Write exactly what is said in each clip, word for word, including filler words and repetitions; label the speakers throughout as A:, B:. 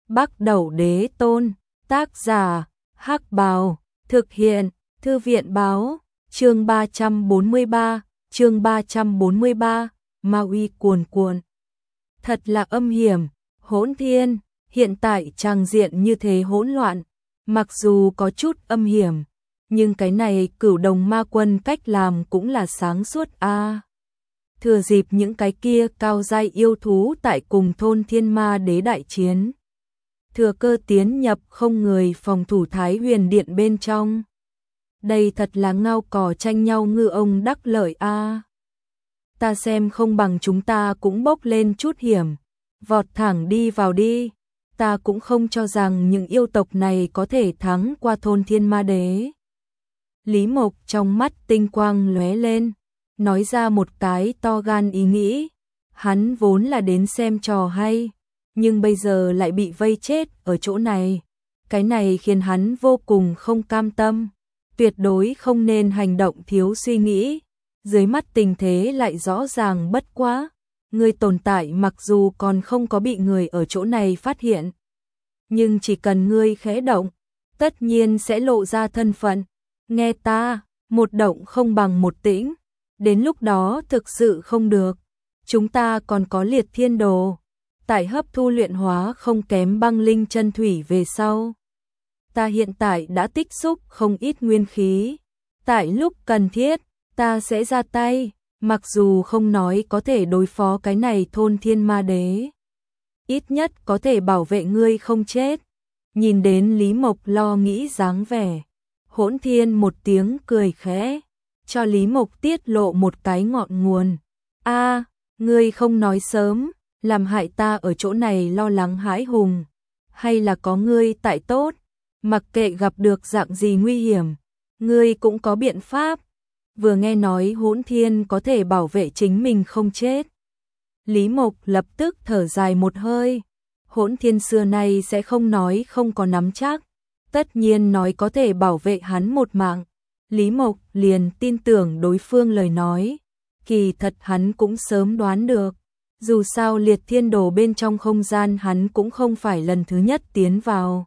A: Bắc Đẩu Đế Tôn, tác giả, Hắc Bào, thực hiện, Thư viện báo, chương ba trăm bốn mươi ba, chương ba trăm bốn mươi ba, ma uy cuồn cuộn. Thật là âm hiểm, hỗn thiên, hiện tại tràng diện như thế hỗn loạn, mặc dù có chút âm hiểm, nhưng cái này Cửu Đồng Ma Quân cách làm cũng là sáng suốt a. À. Thừa dịp những cái kia cao giai yêu thú tại cùng thôn Thiên Ma Đế đại chiến, thừa cơ tiến nhập không người phòng thủ Thái Huyền Điện bên trong. Đây thật là ngao cò tranh nhau ngư ông đắc lợi a. À. Ta xem không bằng chúng ta cũng bốc lên chút hiểm, vọt thẳng đi vào đi. Ta cũng không cho rằng những yêu tộc này có thể thắng qua thôn Thiên Ma Đế. Lý Mộc trong mắt tinh quang lóe lên, nói ra một cái to gan ý nghĩ. Hắn vốn là đến xem trò hay, nhưng bây giờ lại bị vây chết ở chỗ này. Cái này khiến hắn vô cùng không cam tâm, tuyệt đối không nên hành động thiếu suy nghĩ. Dưới mắt tình thế lại rõ ràng bất quá, người tồn tại mặc dù còn không có bị người ở chỗ này phát hiện, nhưng chỉ cần ngươi khẽ động, tất nhiên sẽ lộ ra thân phận. Nghe ta, một động không bằng một tĩnh, đến lúc đó thực sự không được. Chúng ta còn có Liệt Thiên Đồ, tại hấp thu luyện hóa không kém băng linh chân thủy về sau. Ta hiện tại đã tích xúc không ít nguyên khí, tại lúc cần thiết, ta sẽ ra tay, mặc dù không nói có thể đối phó cái này thôn Thiên Ma Đế, ít nhất có thể bảo vệ ngươi không chết. Nhìn đến Lý Mộc lo nghĩ dáng vẻ, Hỗn Thiên một tiếng cười khẽ, cho Lý Mộc tiết lộ một cái ngọn nguồn. A, à, ngươi không nói sớm, làm hại ta ở chỗ này lo lắng hãi hùng, hay là có ngươi tại tốt, mặc kệ gặp được dạng gì nguy hiểm, ngươi cũng có biện pháp. Vừa nghe nói Hỗn Thiên có thể bảo vệ chính mình không chết, Lý Mộc lập tức thở dài một hơi. Hỗn Thiên xưa nay sẽ không nói không có nắm chắc, tất nhiên nói có thể bảo vệ hắn một mạng. Lý Mộc liền tin tưởng đối phương lời nói, kỳ thật hắn cũng sớm đoán được. Dù sao Liệt Thiên Đồ bên trong không gian hắn cũng không phải lần thứ nhất tiến vào.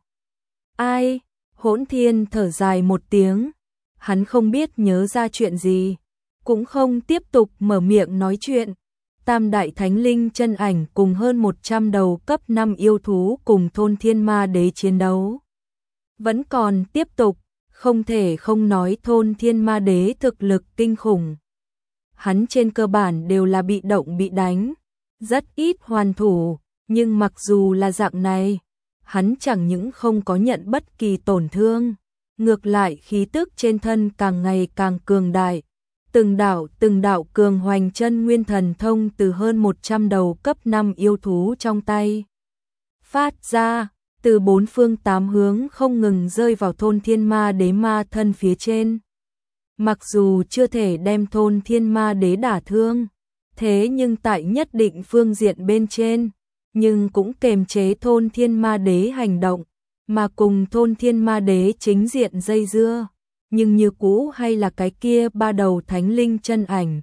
A: Ai? Hỗn Thiên thở dài một tiếng, hắn không biết nhớ ra chuyện gì, cũng không tiếp tục mở miệng nói chuyện. Tam đại thánh linh chân ảnh cùng hơn một trăm đầu cấp năm yêu thú cùng thôn Thiên Ma Đế chiến đấu vẫn còn tiếp tục, không thể không nói thôn Thiên Ma Đế thực lực kinh khủng. Hắn trên cơ bản đều là bị động bị đánh, rất ít hoàn thủ, nhưng mặc dù là dạng này, hắn chẳng những không có nhận bất kỳ tổn thương, ngược lại khí tức trên thân càng ngày càng cường đại. Từng đạo từng đạo cường hoành chân nguyên thần thông từ hơn một trăm đầu cấp năm yêu thú trong tay phát ra, từ bốn phương tám hướng không ngừng rơi vào thôn Thiên Ma Đế ma thân phía trên. Mặc dù chưa thể đem thôn Thiên Ma Đế đả thương, thế nhưng tại nhất định phương diện bên trên, nhưng cũng kềm chế thôn Thiên Ma Đế hành động, mà cùng thôn Thiên Ma Đế chính diện dây dưa. Nhưng như cũ hay là cái kia ba đầu thánh linh chân ảnh.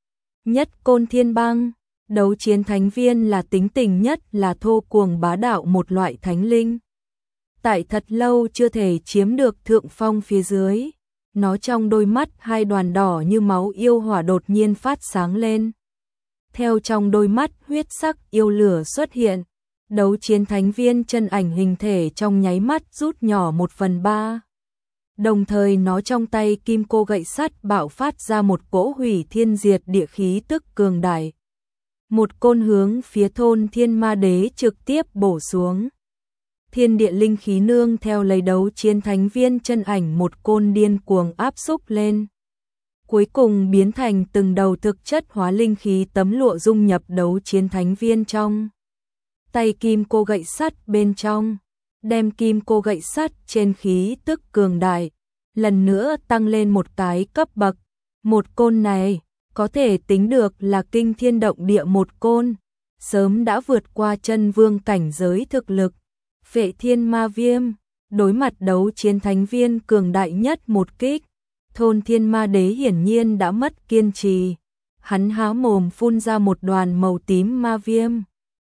A: Nhất Côn Thiên Băng, đấu chiến thánh viên là tính tình nhất là thô cuồng bá đạo một loại thánh linh. Tại thật lâu chưa thể chiếm được thượng phong phía dưới, nó trong đôi mắt hai đoàn đỏ như máu yêu hỏa đột nhiên phát sáng lên. Theo trong đôi mắt huyết sắc yêu lửa xuất hiện, đấu chiến thánh viên chân ảnh hình thể trong nháy mắt rút nhỏ một phần ba. Đồng thời nó trong tay kim cô gậy sắt bạo phát ra một cỗ hủy thiên diệt địa khí tức cường đại. Một côn hướng phía thôn Thiên Ma Đế trực tiếp bổ xuống. Thiên địa linh khí nương theo lấy đấu chiến thánh viên chân ảnh một côn điên cuồng áp xúc lên. Cuối cùng biến thành từng đầu thực chất hóa linh khí tấm lụa dung nhập đấu chiến thánh viên trong tay kim cô gậy sắt bên trong. Đem kim cô gậy sắt trên khí tức cường đại, lần nữa tăng lên một cái cấp bậc. Một côn này, có thể tính được là kinh thiên động địa một côn, sớm đã vượt qua chân vương cảnh giới thực lực. Phệ Thiên Ma Viêm, đối mặt đấu chiến thánh viên cường đại nhất một kích, thôn Thiên Ma Đế hiển nhiên đã mất kiên trì. Hắn há mồm phun ra một đoàn màu tím ma viêm,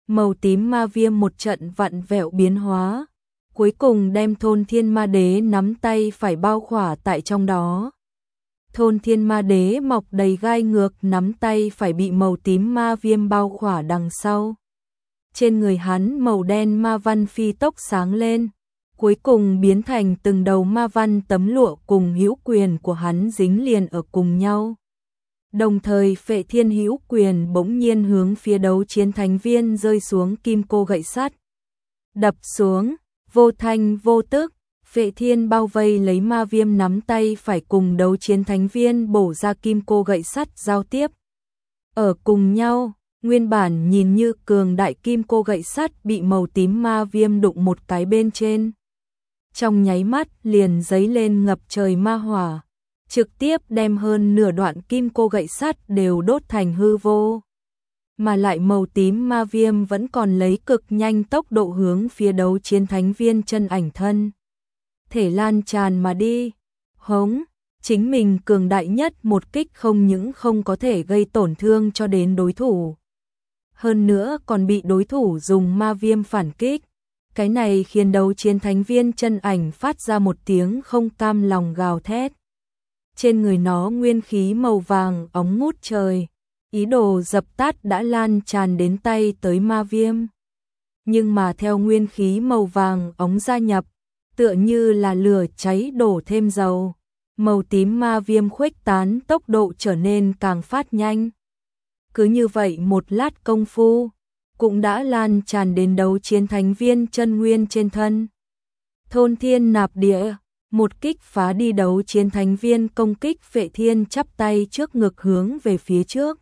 A: màu tím ma viêm một trận vặn vẹo biến hóa, cuối cùng đem Thôn Thiên Ma Đế nắm tay phải bao khỏa tại trong đó. Thôn Thiên Ma Đế mọc đầy gai ngược, nắm tay phải bị màu tím ma viêm bao khỏa đằng sau. Trên người hắn màu đen ma văn phi tốc sáng lên, cuối cùng biến thành từng đầu ma văn tấm lụa cùng hữu quyền của hắn dính liền ở cùng nhau. Đồng thời Phệ Thiên hữu quyền bỗng nhiên hướng phía Đấu Chiến Thánh Viên rơi xuống kim cô gậy sắt. Đập xuống, vô thanh vô tức, Phệ Thiên bao vây lấy ma viêm nắm tay phải cùng Đấu Chiến Thánh Viên bổ ra kim cô gậy sắt giao tiếp. Ở cùng nhau, nguyên bản nhìn như cường đại kim cô gậy sắt bị màu tím ma viêm đụng một cái bên trên. Trong nháy mắt liền giấy lên ngập trời ma hỏa, trực tiếp đem hơn nửa đoạn kim cô gậy sắt đều đốt thành hư vô. Mà lại màu tím ma viêm vẫn còn lấy cực nhanh tốc độ hướng phía Đấu Chiến Thánh Viên chân ảnh thân thể lan tràn mà đi. Hống, chính mình cường đại nhất một kích không những không có thể gây tổn thương cho đến đối thủ, hơn nữa còn bị đối thủ dùng ma viêm phản kích. Cái này khiến Đấu Chiến Thánh Viên chân ảnh phát ra một tiếng không cam lòng gào thét. Trên người nó nguyên khí màu vàng óng ngút trời, ý đồ dập tắt đã lan tràn đến tay tới ma viêm. Nhưng mà theo nguyên khí màu vàng óng gia nhập, tựa như là lửa cháy đổ thêm dầu, màu tím ma viêm khuếch tán tốc độ trở nên càng phát nhanh. Cứ như vậy một lát công phu, cũng đã lan tràn đến Đấu Chiến Thánh Viên chân nguyên trên thân. Thôn Thiên Nạp Địa, một kích phá đi Đấu Chiến Thánh Viên công kích. Phệ Thiên chắp tay trước ngực hướng về phía trước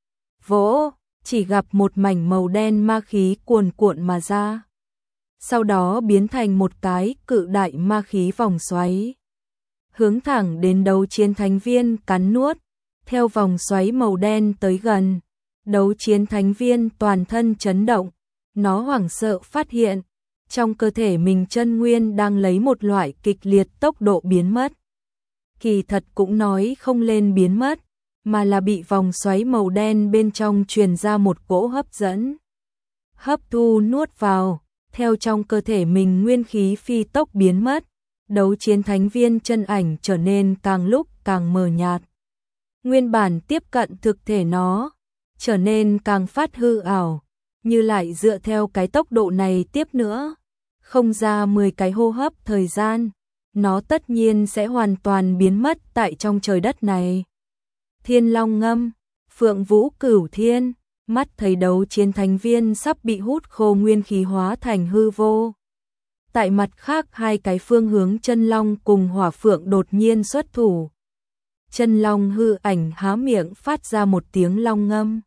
A: vỗ, chỉ gặp một mảnh màu đen ma khí cuồn cuộn mà ra, sau đó biến thành một cái cự đại ma khí vòng xoáy, hướng thẳng đến Đấu Chiến Thánh Viên cắn nuốt. Theo vòng xoáy màu đen tới gần, Đấu Chiến Thánh Viên toàn thân chấn động, nó hoảng sợ phát hiện, trong cơ thể mình chân nguyên đang lấy một loại kịch liệt tốc độ biến mất. Kỳ thật cũng nói không lên biến mất, mà là bị vòng xoáy màu đen bên trong truyền ra một cỗ hấp dẫn. Hấp thu nuốt vào, theo trong cơ thể mình nguyên khí phi tốc biến mất, Đấu Chiến Thánh Viên chân ảnh trở nên càng lúc càng mờ nhạt. Nguyên bản tiếp cận thực thể nó, trở nên càng phát hư ảo, như lại dựa theo cái tốc độ này tiếp nữa, không ra mười cái hô hấp thời gian, nó tất nhiên sẽ hoàn toàn biến mất tại trong trời đất này. Thiên Long ngâm, Phượng Vũ Cửu Thiên, mắt thấy Đấu Chiến Thánh Viên sắp bị hút khô nguyên khí hóa thành hư vô. Tại mặt khác hai cái phương hướng Chân Long cùng Hỏa Phượng đột nhiên xuất thủ. Chân Long hư ảnh há miệng phát ra một tiếng long ngâm.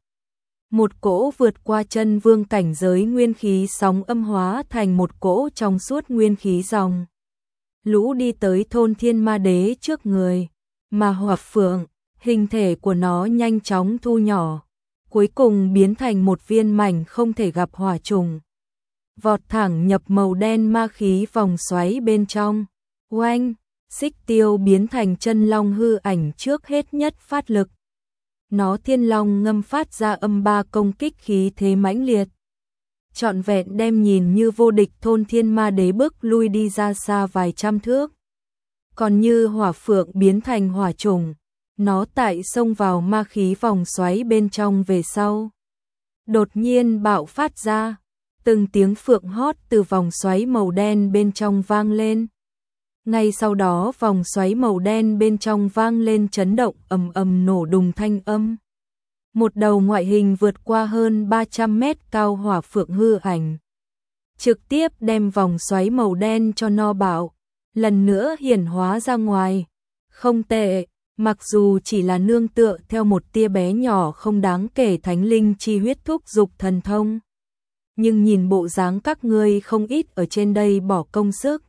A: Một cỗ vượt qua chân vương cảnh giới nguyên khí sóng âm hóa thành một cỗ trong suốt nguyên khí dòng lũ đi tới Thôn Thiên Ma Đế trước người, mà Hỏa Phượng, hình thể của nó nhanh chóng thu nhỏ, cuối cùng biến thành một viên mảnh không thể gặp hỏa trùng, vọt thẳng nhập màu đen ma khí vòng xoáy bên trong. Oanh, Xích Tiêu biến thành chân long hư ảnh trước hết nhất phát lực. Nó thiên long ngâm phát ra âm ba công kích khí thế mãnh liệt, trọn vẹn đem nhìn như vô địch Thôn Thiên Ma Đế bước lui đi ra xa vài trăm thước. Còn như Hỏa Phượng biến thành hỏa trùng, nó tại xông vào ma khí vòng xoáy bên trong về sau, đột nhiên bạo phát ra, từng tiếng phượng hót từ vòng xoáy màu đen bên trong vang lên. Ngay sau đó vòng xoáy màu đen bên trong vang lên chấn động ầm ầm nổ đùng thanh âm. Một đầu ngoại hình vượt qua hơn ba trăm mét cao hỏa phượng hư ảnh, trực tiếp đem vòng xoáy màu đen cho no bạo, lần nữa hiển hóa ra ngoài. Không tệ, mặc dù chỉ là nương tựa theo một tia bé nhỏ không đáng kể thánh linh chi huyết thúc dục thần thông, nhưng nhìn bộ dáng các ngươi không ít ở trên đây bỏ công sức.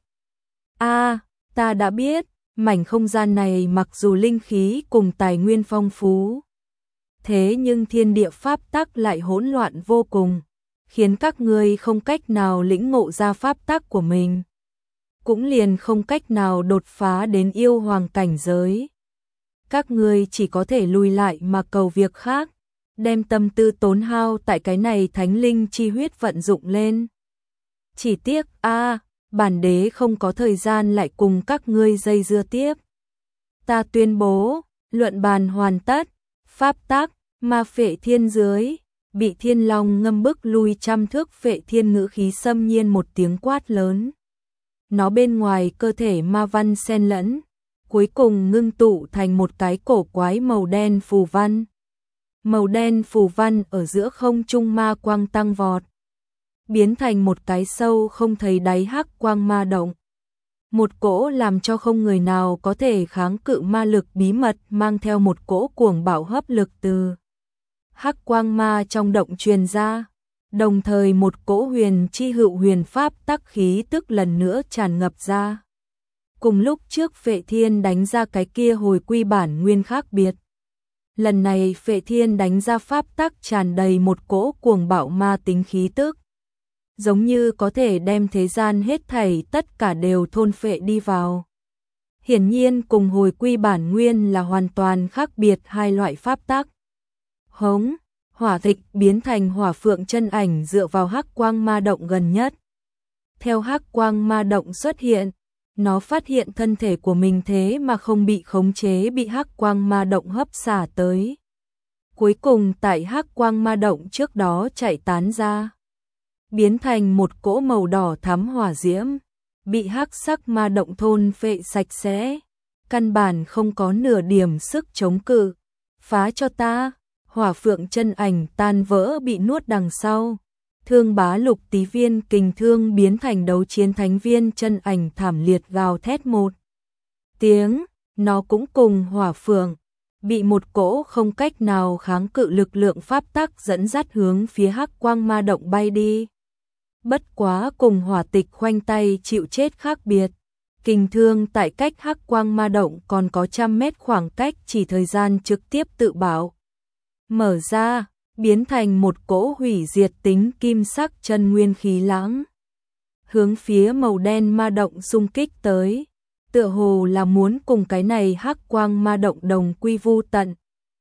A: A, ta đã biết, mảnh không gian này mặc dù linh khí cùng tài nguyên phong phú, thế nhưng thiên địa pháp tắc lại hỗn loạn vô cùng, khiến các ngươi không cách nào lĩnh ngộ ra pháp tắc của mình, cũng liền không cách nào đột phá đến yêu hoàng cảnh giới. Các ngươi chỉ có thể lùi lại mà cầu việc khác, đem tâm tư tốn hao tại cái này thánh linh chi huyết vận dụng lên. Chỉ tiếc a, bản đế không có thời gian lại cùng các ngươi dây dưa tiếp. Ta tuyên bố, luận bàn hoàn tất, pháp tắc, ma phệ thiên dưới, bị thiên long ngâm bức lui trăm thước phệ thiên ngữ khí xâm nhiên một tiếng quát lớn. Nó bên ngoài cơ thể ma văn xen lẫn, cuối cùng ngưng tụ thành một cái cổ quái màu đen phù văn. Màu đen phù văn ở giữa không trung ma quang tăng vọt, biến thành một cái sâu không thấy đáy hắc quang ma động. Một cỗ làm cho không người nào có thể kháng cự ma lực bí mật mang theo một cỗ cuồng bạo hấp lực từ hắc quang ma trong động truyền ra, đồng thời một cỗ huyền chi hữu huyền pháp tắc khí tức lần nữa tràn ngập ra. Cùng lúc trước Phệ Thiên đánh ra cái kia hồi quy bản nguyên khác biệt. Lần này Phệ Thiên đánh ra pháp tắc tràn đầy một cỗ cuồng bạo ma tính khí tức, giống như có thể đem thế gian hết thảy tất cả đều thôn phệ đi vào. Hiển nhiên cùng hồi quy bản nguyên là hoàn toàn khác biệt hai loại pháp tắc. Hống, hỏa thịch biến thành hỏa phượng chân ảnh dựa vào hắc quang ma động gần nhất. Theo hắc quang ma động xuất hiện, nó phát hiện thân thể của mình thế mà không bị khống chế bị hắc quang ma động hấp xả tới. Cuối cùng tại hắc quang ma động trước đó chạy tán ra, biến thành một cỗ màu đỏ thắm hỏa diễm, bị hắc sắc ma động thôn phệ sạch sẽ, căn bản không có nửa điểm sức chống cự. Phá cho ta, hỏa phượng chân ảnh tan vỡ bị nuốt đằng sau. Thương bá lục tí viên kình thương biến thành đấu chiến thánh viên chân ảnh thảm liệt gào thét một tiếng, nó cũng cùng hỏa phượng, bị một cỗ không cách nào kháng cự lực lượng pháp tắc dẫn dắt hướng phía hắc quang ma động bay đi. Bất quá cùng hỏa tịch khoanh tay chịu chết khác biệt, kình thương tại cách hắc quang ma động còn có trăm mét khoảng cách chỉ thời gian trực tiếp tự bảo. Mở ra, biến thành một cỗ hủy diệt tính kim sắc chân nguyên khí lãng. Hướng phía màu đen ma động xung kích tới, tựa hồ là muốn cùng cái này hắc quang ma động đồng quy vu tận.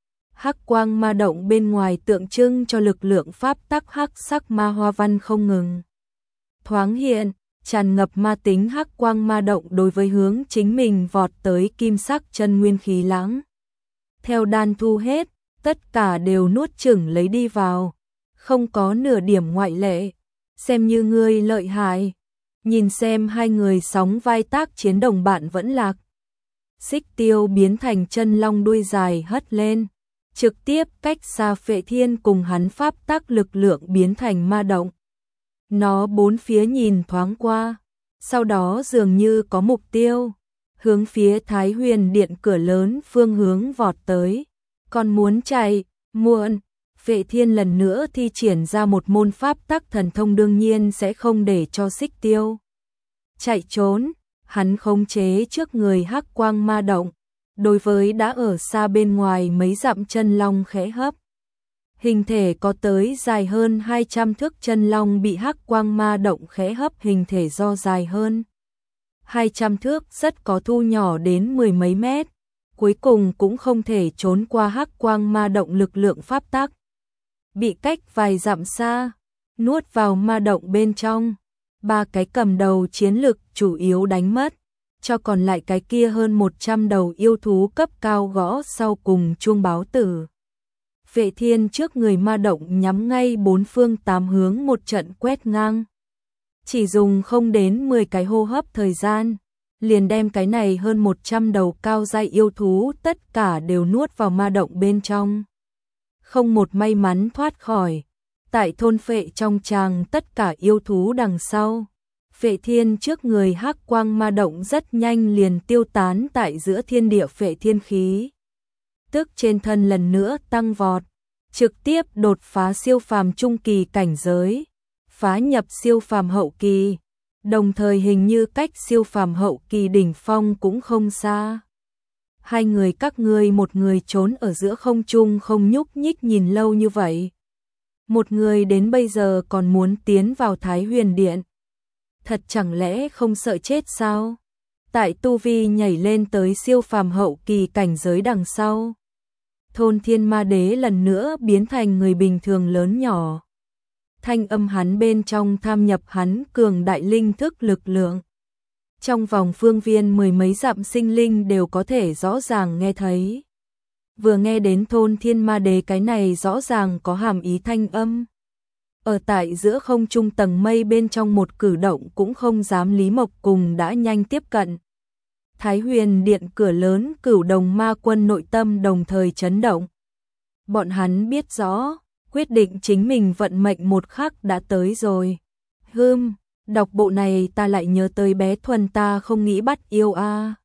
A: Hắc quang ma động bên ngoài tượng trưng cho lực lượng pháp tắc hắc sắc ma hoa văn không ngừng thoáng hiện, tràn ngập ma tính hắc quang ma động đối với hướng chính mình vọt tới kim sắc chân nguyên khí lãng. Theo đan thu hết, tất cả đều nuốt chửng lấy đi vào, không có nửa điểm ngoại lệ. Xem như ngươi lợi hại, nhìn xem hai người sóng vai tác chiến đồng bạn vẫn lạc. Xích Tiêu biến thành chân long đuôi dài hất lên, trực tiếp cách xa Phệ Thiên cùng hắn pháp tắc lực lượng biến thành ma động. Nó bốn phía nhìn thoáng qua, sau đó dường như có mục tiêu, hướng phía Thái Huyền Điện cửa lớn phương hướng vọt tới. Còn muốn chạy, muộn, Phệ Thiên lần nữa thi triển ra một môn pháp tắc thần thông đương nhiên sẽ không để cho Xích Tiêu chạy trốn. Hắn khống chế trước người hắc quang ma động, đối với đã ở xa bên ngoài mấy dặm chân long khẽ hấp. Hình thể có tới dài hơn hai trăm thước chân long bị hắc quang ma động khẽ hấp hình thể do dài hơn hai trăm thước rất có thu nhỏ đến mười mấy mét. Cuối cùng cũng không thể trốn qua hắc quang ma động lực lượng pháp tắc. Bị cách vài dặm xa, nuốt vào ma động bên trong. Ba cái cầm đầu chiến lực chủ yếu đánh mất, cho còn lại cái kia hơn một trăm đầu yêu thú cấp cao gõ sau cùng chuông báo tử. Phệ Thiên trước người ma động nhắm ngay bốn phương tám hướng một trận quét ngang. Chỉ dùng không đến mười cái hô hấp thời gian, liền đem cái này hơn một trăm đầu cao giai yêu thú tất cả đều nuốt vào ma động bên trong. Không một may mắn thoát khỏi. Tại thôn phệ trong tràng tất cả yêu thú đằng sau, Phệ Thiên trước người hắc quang ma động rất nhanh liền tiêu tán tại giữa thiên địa Phệ Thiên khí. Tức trên thân lần nữa tăng vọt, trực tiếp đột phá siêu phàm trung kỳ cảnh giới, phá nhập siêu phàm hậu kỳ, đồng thời hình như cách siêu phàm hậu kỳ đỉnh phong cũng không xa. Hai người các ngươi một người trốn ở giữa không trung không nhúc nhích nhìn lâu như vậy. Một người đến bây giờ còn muốn tiến vào Thái Huyền Điện. Thật chẳng lẽ không sợ chết sao? Tại tu vi nhảy lên tới siêu phàm hậu kỳ cảnh giới đằng sau. thôn Thiên Ma Đế lần nữa biến thành người bình thường lớn nhỏ. Thanh âm hắn bên trong tham nhập hắn cường đại linh thức lực lượng. Trong vòng phương viên mười mấy dặm sinh linh đều có thể rõ ràng nghe thấy. Vừa nghe đến thôn Thiên Ma Đế cái này rõ ràng có hàm ý thanh âm. Ở tại giữa không trung tầng mây bên trong một cử động cũng không dám Lý Mộc cùng đã nhanh tiếp cận. Thái Huyền Điện cửa lớn Cửu Đồng Ma Quân nội tâm đồng thời chấn động. Bọn hắn biết rõ, quyết định chính mình vận mệnh một khắc đã tới rồi. Hừm, đọc bộ này ta lại nhớ tới bé Thuần ta không nghĩ bắt yêu a. À.